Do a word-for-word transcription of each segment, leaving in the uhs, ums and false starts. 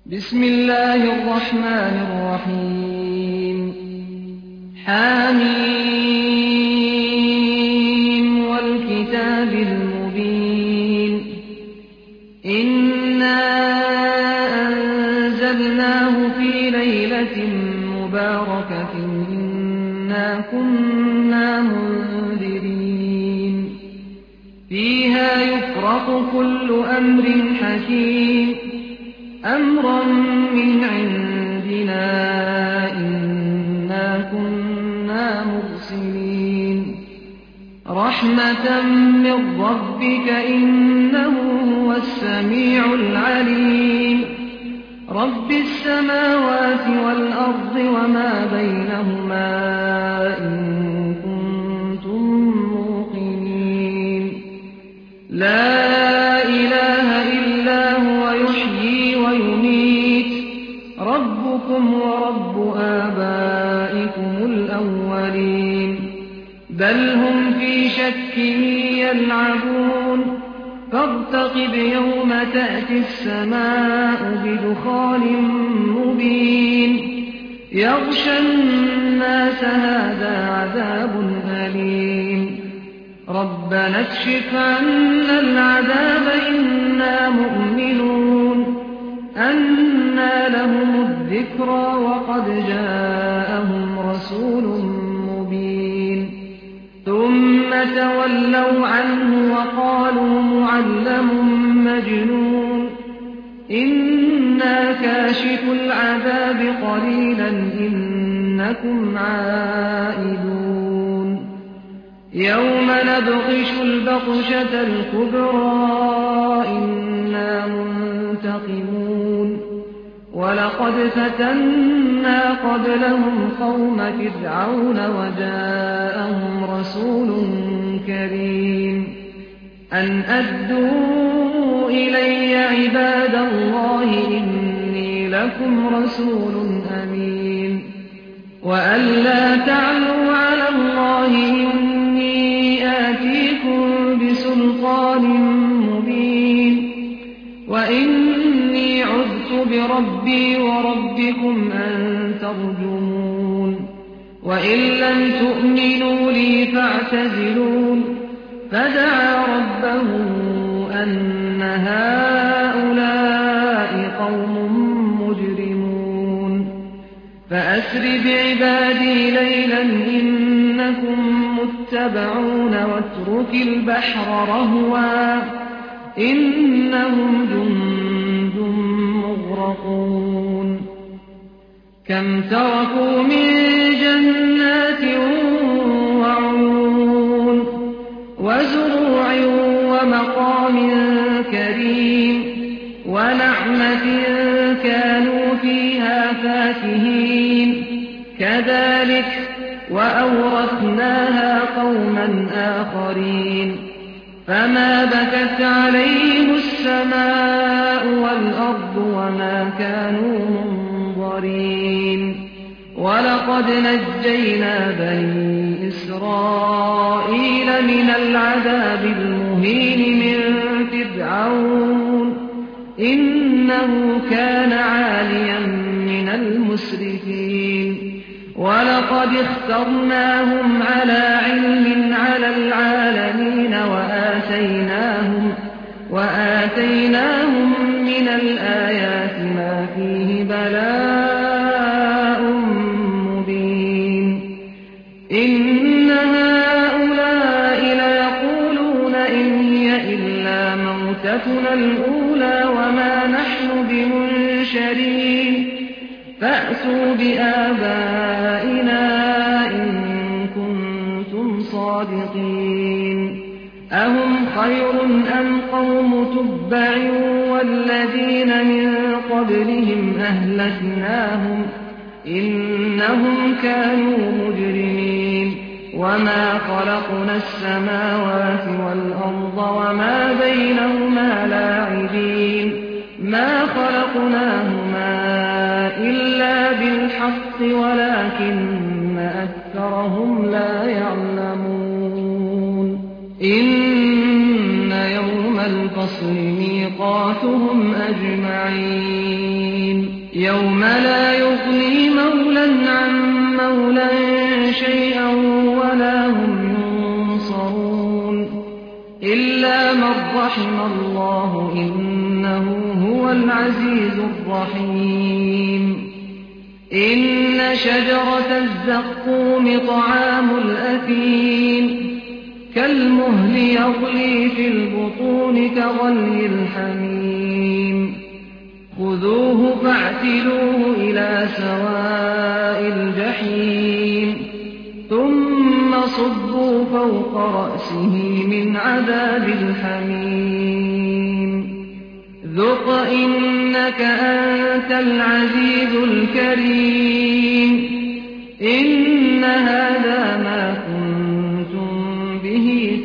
بسم الله الرحمن الرحيم حم والكتاب المبين إنا أنزلناه في ليلة مباركة إنا كنا منذرين فيها يفرق كل أمر حكيم أمرا من عندنا إنا كنا مرسلين رحمة من ربك إنه هو السميع العليم رب السماوات والأرض وما بينهما إن كنتم موقنين لا إله إلا هو يحيي ويميت ربكم ورب آبائكم الأولين بل هم في شك يلعبون فارتقب يوم تأتي السماء بدخان مبين يغشى الناس هذا عذاب أليم ربنا اكشف عنا العذاب إنا مؤمنون أنى لهم الذكرى وقد جاءهم رسول مبين ثم تولوا عنه وقالوا معلم مجنون إنا كاشف العذاب قليلا إنكم عائدون يوم نبطش البطشة الكبرى إنا منتقمون ولقد فتنا قبلهم قوم فرعون وجاءهم رسول كريم أن أدوا إلي عباد الله إني لكم رسول أمين وأن لا تعلوا على الله إني آتيكم بسلطان مبين وإني عذت بربي وربكم أن ترجمون وإن لم تؤمنوا لي فاعتزلون فدعا ربه أن هؤلاء قوم مجرمون فأسر بعبادي ليلا إنكم متبعون واترك البحر رهوا إنهم جند مغرقون كم تركوا من جنات وعيون وزروع ومقام كريم ونعمة كانوا فيها فاكهين كذلك وأورثناها قوما آخرين فما بكت عليهم السماء والأرض وما كانوا منظرين ولقد نجينا بني إسرائيل من العذاب المهين من فرعون إنه كان عاليا من المسرفين ولقد اخترناهم على علم على العالمين وآتيناهم, وآتيناهم من الآيات ما فيه بلاء مبين إن هؤلاء ليقولون إن هي إلا موتتنا الأولى وما نحن بمنشرين فأتوا بآبائنا إن كنتم صادقين أهم خير أم قوم تبع والذين من قبلهم أهلكناهم إنهم كانوا مجرمين وما خلقنا السماوات والأرض وما بينهما لاعبين ما خلقناهما إلا بالحق ولكن أكثرهم لا يعلمون إن يوم الفصل ميقاتهم أجمعين يوم لا يغني مولى عن مولى شيئا ولا هم ينصرون إلا من رحم الله إنه هو العزيز الرحيم إن شجرة الزقوم طعام الأثيم كالمهل يغلي في البطون كغلي الحميم خذوه فاعتلوه إلى سواء الجحيم ثم صبوا فوق رأسه من عذاب الحميم ذق إنك أنت العزيز الكريم إن هذا ما كنتم به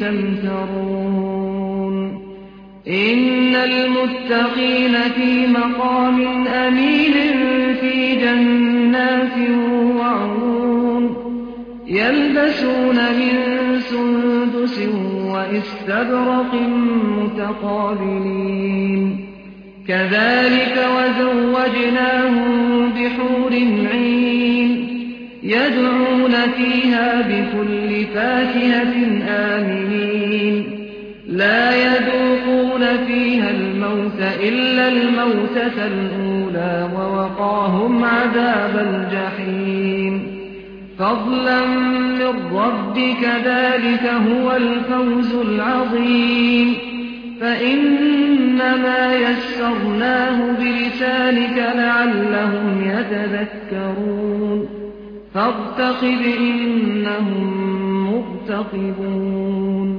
تمترون إن المتقين في مقام أمين في جنات وعيون يلبسون من سندس وإستبرق متقابلين كذلك وزوجناهم بحور عين يدعون فيها بكل فاكهة آمنين لا يذوقون فيها الموت إلا الموتة الأولى ووقاهم عذاب الجحيم فضلا من ربك ذلك هو الفوز العظيم فإنما يسرناه بلسانك لعلهم يتذكرون فارتقب إنهم مرتقبون